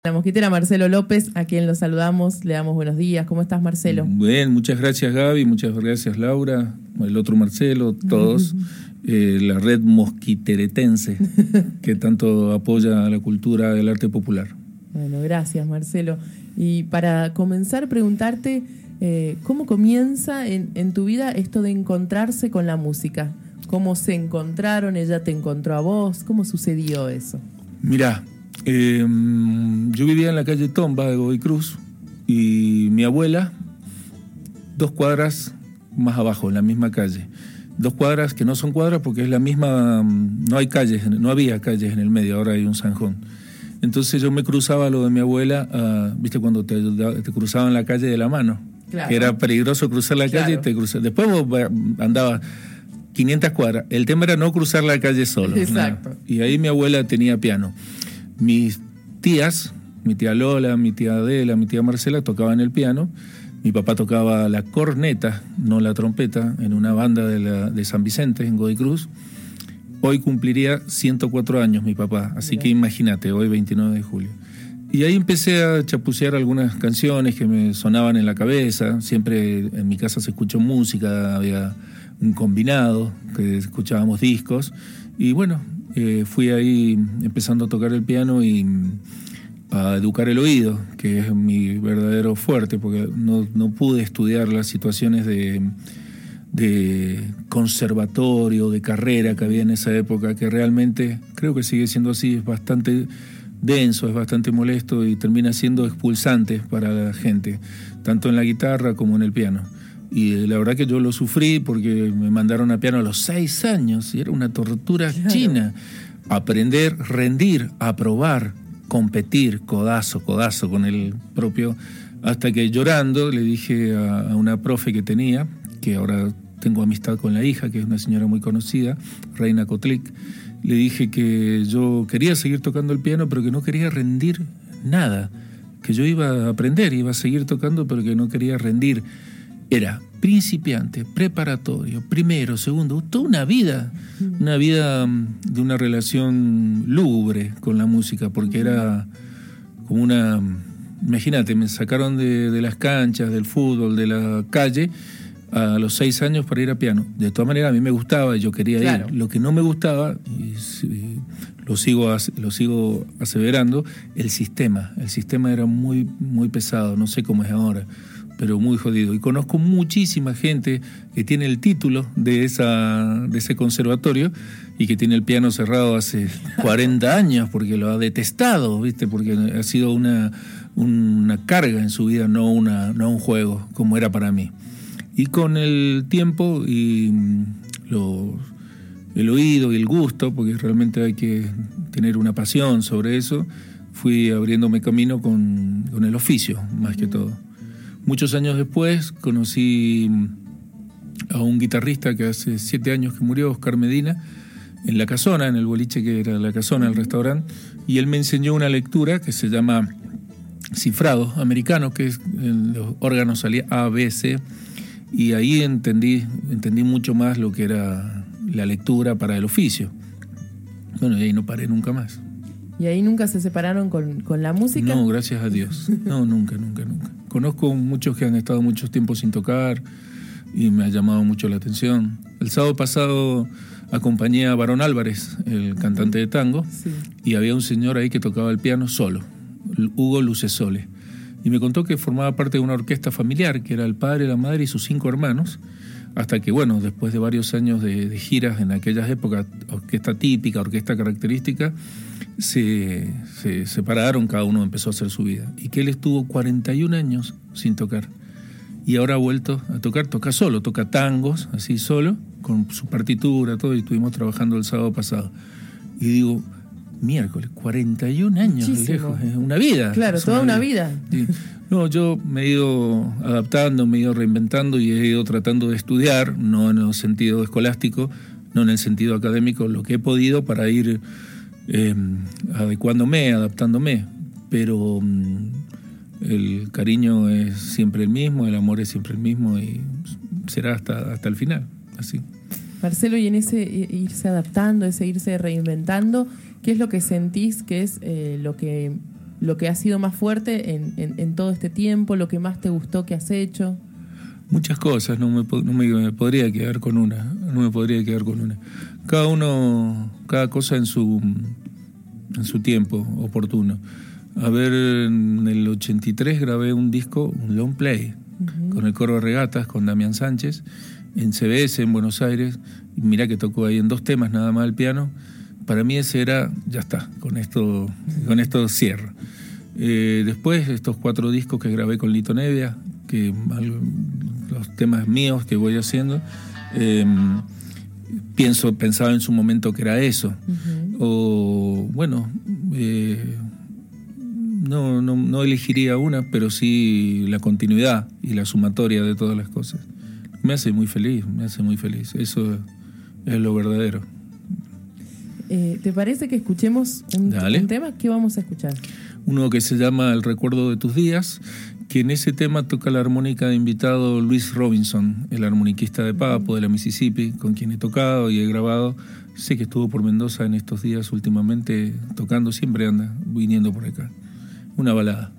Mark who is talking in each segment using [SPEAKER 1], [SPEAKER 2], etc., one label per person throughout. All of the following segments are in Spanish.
[SPEAKER 1] La mosquitera Marcelo López, a quien lo saludamos, le damos buenos días. ¿Cómo estás, Marcelo?
[SPEAKER 2] Bien, muchas gracias, Gaby, muchas gracias, Laura, el otro Marcelo, todos, la red mosquiteretense que tanto apoya a la cultura del arte popular.
[SPEAKER 1] Bueno, gracias, Marcelo. Y para comenzar, preguntarte, ¿cómo comienza en tu vida esto de encontrarse con la música? ¿Cómo se encontraron? ¿Ella te encontró a vos? ¿Cómo sucedió eso?
[SPEAKER 2] Mirá, yo vivía en la calle Tomba de Godoy Cruz y mi abuela, 2 cuadras más abajo, en la misma calle. 2 cuadras que no son cuadras porque es la misma, no hay calles, no había calles en el medio, ahora hay un zanjón. Entonces yo me cruzaba lo de mi abuela, viste cuando te cruzaban la calle de la mano, claro, que era peligroso cruzar la calle, claro, y te cruzabas. Después vos andabas 500 cuadras, el tema era no cruzar la calle solo.
[SPEAKER 1] Exacto.
[SPEAKER 2] Nada. Y ahí mi abuela tenía piano. Mis tías, mi tía Lola, mi tía Adela, mi tía Marcela tocaban el piano. Mi papá tocaba la corneta, no la trompeta, en una banda de San Vicente, en Godoy Cruz. Hoy cumpliría 104 años mi papá, así que imagínate, hoy 29 de julio. Y ahí empecé a chapucear algunas canciones que me sonaban en la cabeza. Siempre en mi casa se escuchó música, había un combinado, que escuchábamos discos. Y bueno, fui ahí empezando a tocar el piano y a educar el oído, que es mi verdadero fuerte, porque no pude estudiar las situaciones de conservatorio, de carrera que había en esa época, que realmente creo que sigue siendo así, es bastante denso, es bastante molesto y termina siendo expulsante para la gente, tanto en la guitarra como en el piano. Y la verdad que yo lo sufrí porque me mandaron a piano a los 6 años y era una tortura, claro, china. Aprender, rendir, aprobar, competir, codazo con el propio, hasta que llorando le dije a una profe que tenía, que ahora tengo amistad con la hija, que es una señora muy conocida, Reina Kotlik, le dije que yo quería seguir tocando el piano, pero que no quería rendir nada, que yo iba a aprender, iba a seguir tocando, pero que no quería rendir. Era principiante, preparatorio, primero, segundo, toda una vida de una relación lúgubre con la música, porque era como una... Imagínate, me sacaron de las canchas, del fútbol, de la calle, a los 6 años para ir a piano. De todas maneras, a mí me gustaba y yo quería ir. Lo que no me gustaba, y lo sigo aseverando, el sistema. El sistema era muy, muy pesado, no sé cómo es ahora, pero muy jodido. Y conozco muchísima gente que tiene el título de ese conservatorio y que tiene el piano cerrado hace 40 años porque lo ha detestado, ¿viste? Porque ha sido una carga en su vida, no un juego, como era para mí. Y con el tiempo y el oído y el gusto, porque realmente hay que tener una pasión sobre eso, fui abriéndome camino con el oficio, más que todo. Muchos años después conocí a un guitarrista que hace 7 años que murió, Oscar Medina, en La Casona, en el boliche que era La Casona, el restaurante, y él me enseñó una lectura que se llama cifrado americano, que es en los órganos A, B, C, y ahí entendí mucho más lo que era la lectura para el oficio. Bueno, y ahí no paré nunca más.
[SPEAKER 1] ¿Y ahí nunca se separaron con la música?
[SPEAKER 2] No, gracias a Dios. No, nunca. Conozco muchos que han estado mucho tiempo sin tocar y me ha llamado mucho la atención. El sábado pasado acompañé a Barón Álvarez, el cantante de tango, sí, y había un señor ahí que tocaba el piano solo, Hugo Lucesole. Y me contó que formaba parte de una orquesta familiar, que era el padre, la madre y sus 5 hermanos, hasta que, bueno, después de varios años de giras en aquellas épocas, orquesta típica, orquesta característica, se separaron, cada uno empezó a hacer su vida. Y que él estuvo 41 años sin tocar. Y ahora ha vuelto a tocar, toca solo, toca tangos, así solo, con su partitura, todo, y estuvimos trabajando el sábado pasado. Y digo, miércoles, 41 años lejos, es una vida.
[SPEAKER 1] Claro, toda una vida.
[SPEAKER 2] Sí. No, yo me he ido adaptando, me he ido reinventando y he ido tratando de estudiar, no en el sentido escolástico, no en el sentido académico, lo que he podido para ir adecuándome, adaptándome, pero el cariño es siempre el mismo, el amor es siempre el mismo y será hasta el final, así.
[SPEAKER 1] Marcelo, y en ese irse adaptando, ese irse reinventando, ¿qué es lo que sentís que es lo que lo que ha sido más fuerte en todo este tiempo, lo que más te gustó que has hecho?
[SPEAKER 2] Muchas cosas, no me podría quedar con una, no me podría quedar con una. Cada cosa en su tiempo oportuno. A ver, en el 83 grabé un disco, un long play, con el coro de Regatas, con Damián Sánchez, en CBS, en Buenos Aires. Y mirá que tocó ahí en 2 temas nada más el piano. Para mí ese era, ya está, con esto cierro. Después, estos 4 discos que grabé con Lito Nevia, los temas míos que voy haciendo, pensaba en su momento que era eso. O bueno, no elegiría una, pero sí la continuidad y la sumatoria de todas las cosas. Me hace muy feliz. Eso es lo verdadero.
[SPEAKER 1] ¿Te parece que escuchemos un tema? ¿Qué vamos a escuchar?
[SPEAKER 2] Uno que se llama El recuerdo de tus días, que en ese tema toca la armónica de invitado Luis Robinson, el armoniquista de Papo, de la Mississippi, con quien he tocado y he grabado. Sé que estuvo por Mendoza en estos días últimamente tocando, siempre anda viniendo por acá. Una balada.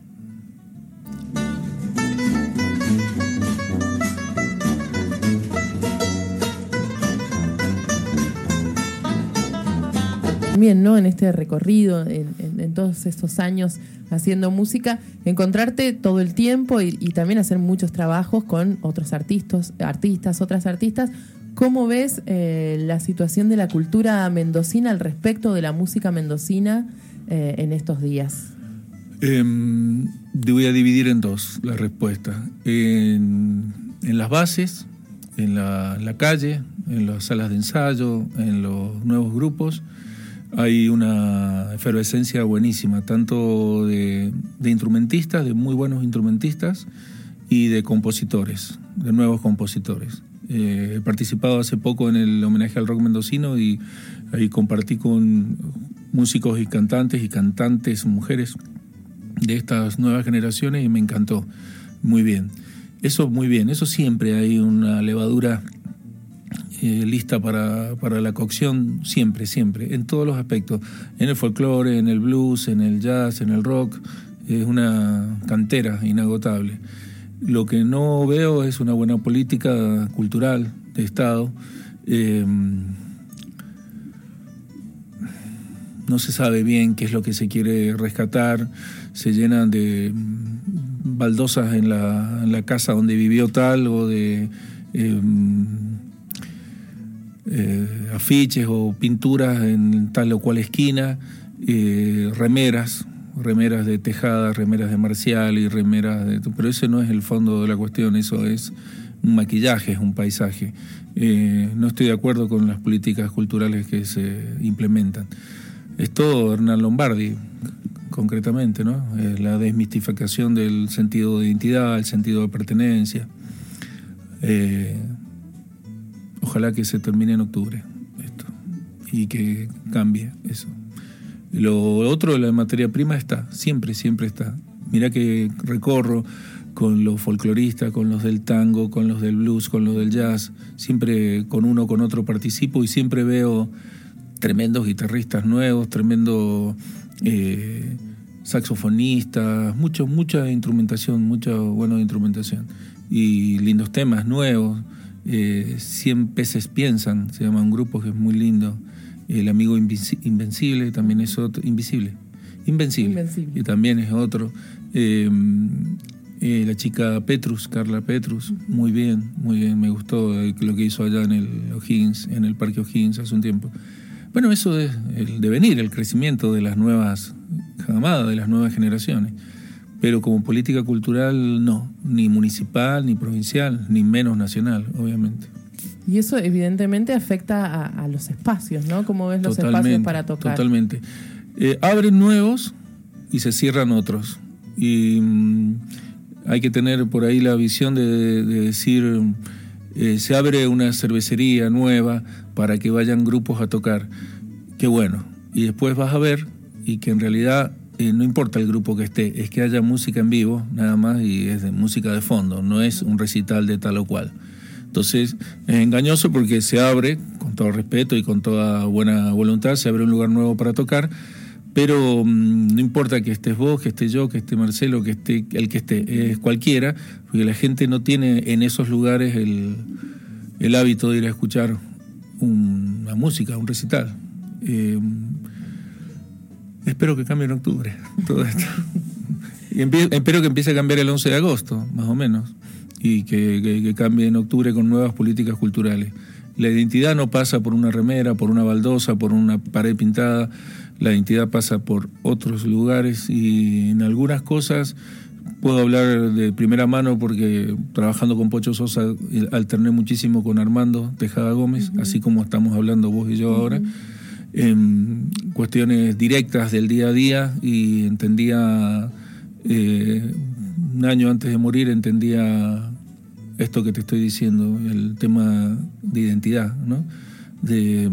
[SPEAKER 1] También, ¿no? En este recorrido, en todos estos años haciendo música, encontrarte todo el tiempo y también hacer muchos trabajos con otros otras artistas. ¿Cómo ves la situación de la cultura mendocina al respecto de la música mendocina en estos días?
[SPEAKER 2] Voy a dividir en 2 la respuesta. En las bases, en la calle, en las salas de ensayo, en los nuevos grupos, hay una efervescencia buenísima, tanto de instrumentistas, de muy buenos instrumentistas, y de compositores, de nuevos compositores. He participado hace poco en el homenaje al rock mendocino y ahí compartí con músicos y cantantes mujeres de estas nuevas generaciones y me encantó. Muy bien, eso siempre hay una levadura lista para la cocción, siempre, en todos los aspectos, en el folclore, en el blues, en el jazz, en el rock. Es una cantera inagotable. Lo que no veo es una buena política cultural de Estado. No se sabe bien qué es lo que se quiere rescatar. Se llenan de baldosas en la casa donde vivió tal, o de afiches o pinturas en tal o cual esquina, remeras de Tejada, remeras de Marcial y pero ese no es el fondo de la cuestión. Eso es un maquillaje, es un paisaje. No estoy de acuerdo con las políticas culturales que se implementan. Es todo Hernán Lombardi, concretamente, ¿no? La desmistificación del sentido de identidad, el sentido de pertenencia. Ojalá que se termine en octubre esto y que cambie eso. Lo otro, la materia prima siempre está. Mirá que recorro con los folcloristas, con los del tango, con los del blues, con los del jazz. Siempre con uno, con otro participo y siempre veo tremendos guitarristas nuevos, tremendos saxofonistas, mucha instrumentación, mucha buena instrumentación y lindos temas nuevos. 100 peces piensan, se llama un grupo que es muy lindo. El amigo Invencible también es otro. Invencible. Y también es otro. La chica Petrus, Carla Petrus, muy bien, me gustó lo que hizo allá en el Parque O'Higgins hace un tiempo. Bueno, eso es el devenir, el crecimiento de las nuevas camadas, de las nuevas generaciones. Pero como política cultural, no, ni municipal, ni provincial, ni menos nacional, obviamente.
[SPEAKER 1] Y eso evidentemente afecta a los espacios, ¿no? ¿Cómo ves los espacios para tocar? Totalmente.
[SPEAKER 2] Abren nuevos y se cierran otros. Y hay que tener por ahí la visión de decir, se abre una cervecería nueva para que vayan grupos a tocar. Qué bueno. Y después vas a ver y que en realidad no importa el grupo que esté, es que haya música en vivo, nada más, y es de música de fondo, no es un recital de tal o cual. Entonces es engañoso porque se abre, con todo respeto y con toda buena voluntad, se abre un lugar nuevo para tocar, pero no importa que estés vos, que esté yo, que esté Marcelo, que esté el que esté, es cualquiera, porque la gente no tiene en esos lugares el hábito de ir a escuchar una música, un recital. Espero que cambie en octubre todo esto. Y espero que empiece a cambiar el 11 de agosto, más o menos, y que cambie en octubre con nuevas políticas culturales. La identidad no pasa por una remera, por una baldosa, por una pared pintada. La identidad pasa por otros lugares, y en algunas cosas puedo hablar de primera mano porque trabajando con Pocho Sosa alterné muchísimo con Armando Tejada Gómez, así como estamos hablando vos y yo ahora, en cuestiones directas del día a día, y entendía, un año antes de morir, entendía esto que te estoy diciendo, el tema de identidad, ¿no? De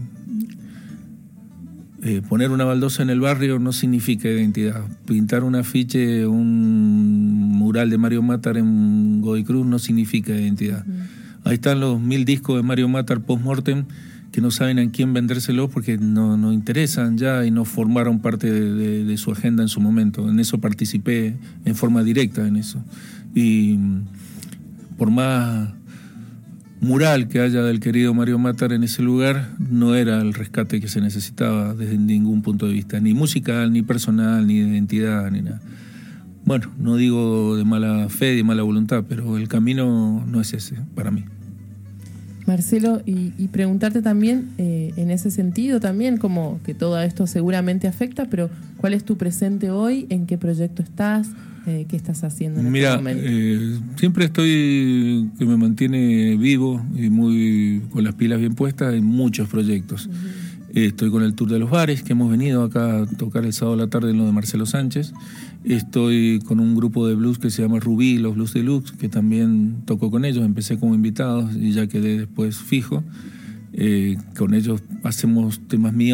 [SPEAKER 2] poner una baldosa en el barrio no significa identidad. Pintar un afiche, un mural de Mario Matar en Godoy Cruz no significa identidad. Ahí están los 1000 discos de Mario Matar post-mortem que no saben a quién vendérselos porque no interesan ya y no formaron parte de su agenda en su momento. En eso participé en forma directa en eso. Y por más mural que haya del querido Mario Matar en ese lugar, no era el rescate que se necesitaba desde ningún punto de vista, ni musical, ni personal, ni de identidad, ni nada. Bueno, no digo de mala fe, de mala voluntad, pero el camino no es ese para mí.
[SPEAKER 1] Marcelo, y preguntarte también, en ese sentido también, como que todo esto seguramente afecta, pero ¿cuál es tu presente hoy? ¿En qué proyecto estás? ¿Qué estás haciendo en este momento?
[SPEAKER 2] Siempre estoy, que me mantiene vivo y muy con las pilas bien puestas en muchos proyectos. Estoy con el Tour de los Bares, que hemos venido acá a tocar el sábado a la tarde en lo de Marcelo Sánchez. Estoy con un grupo de blues que se llama Rubí, los Blues Deluxe, que también toco con ellos. Empecé como invitados y ya quedé después fijo. Con ellos hacemos temas míos.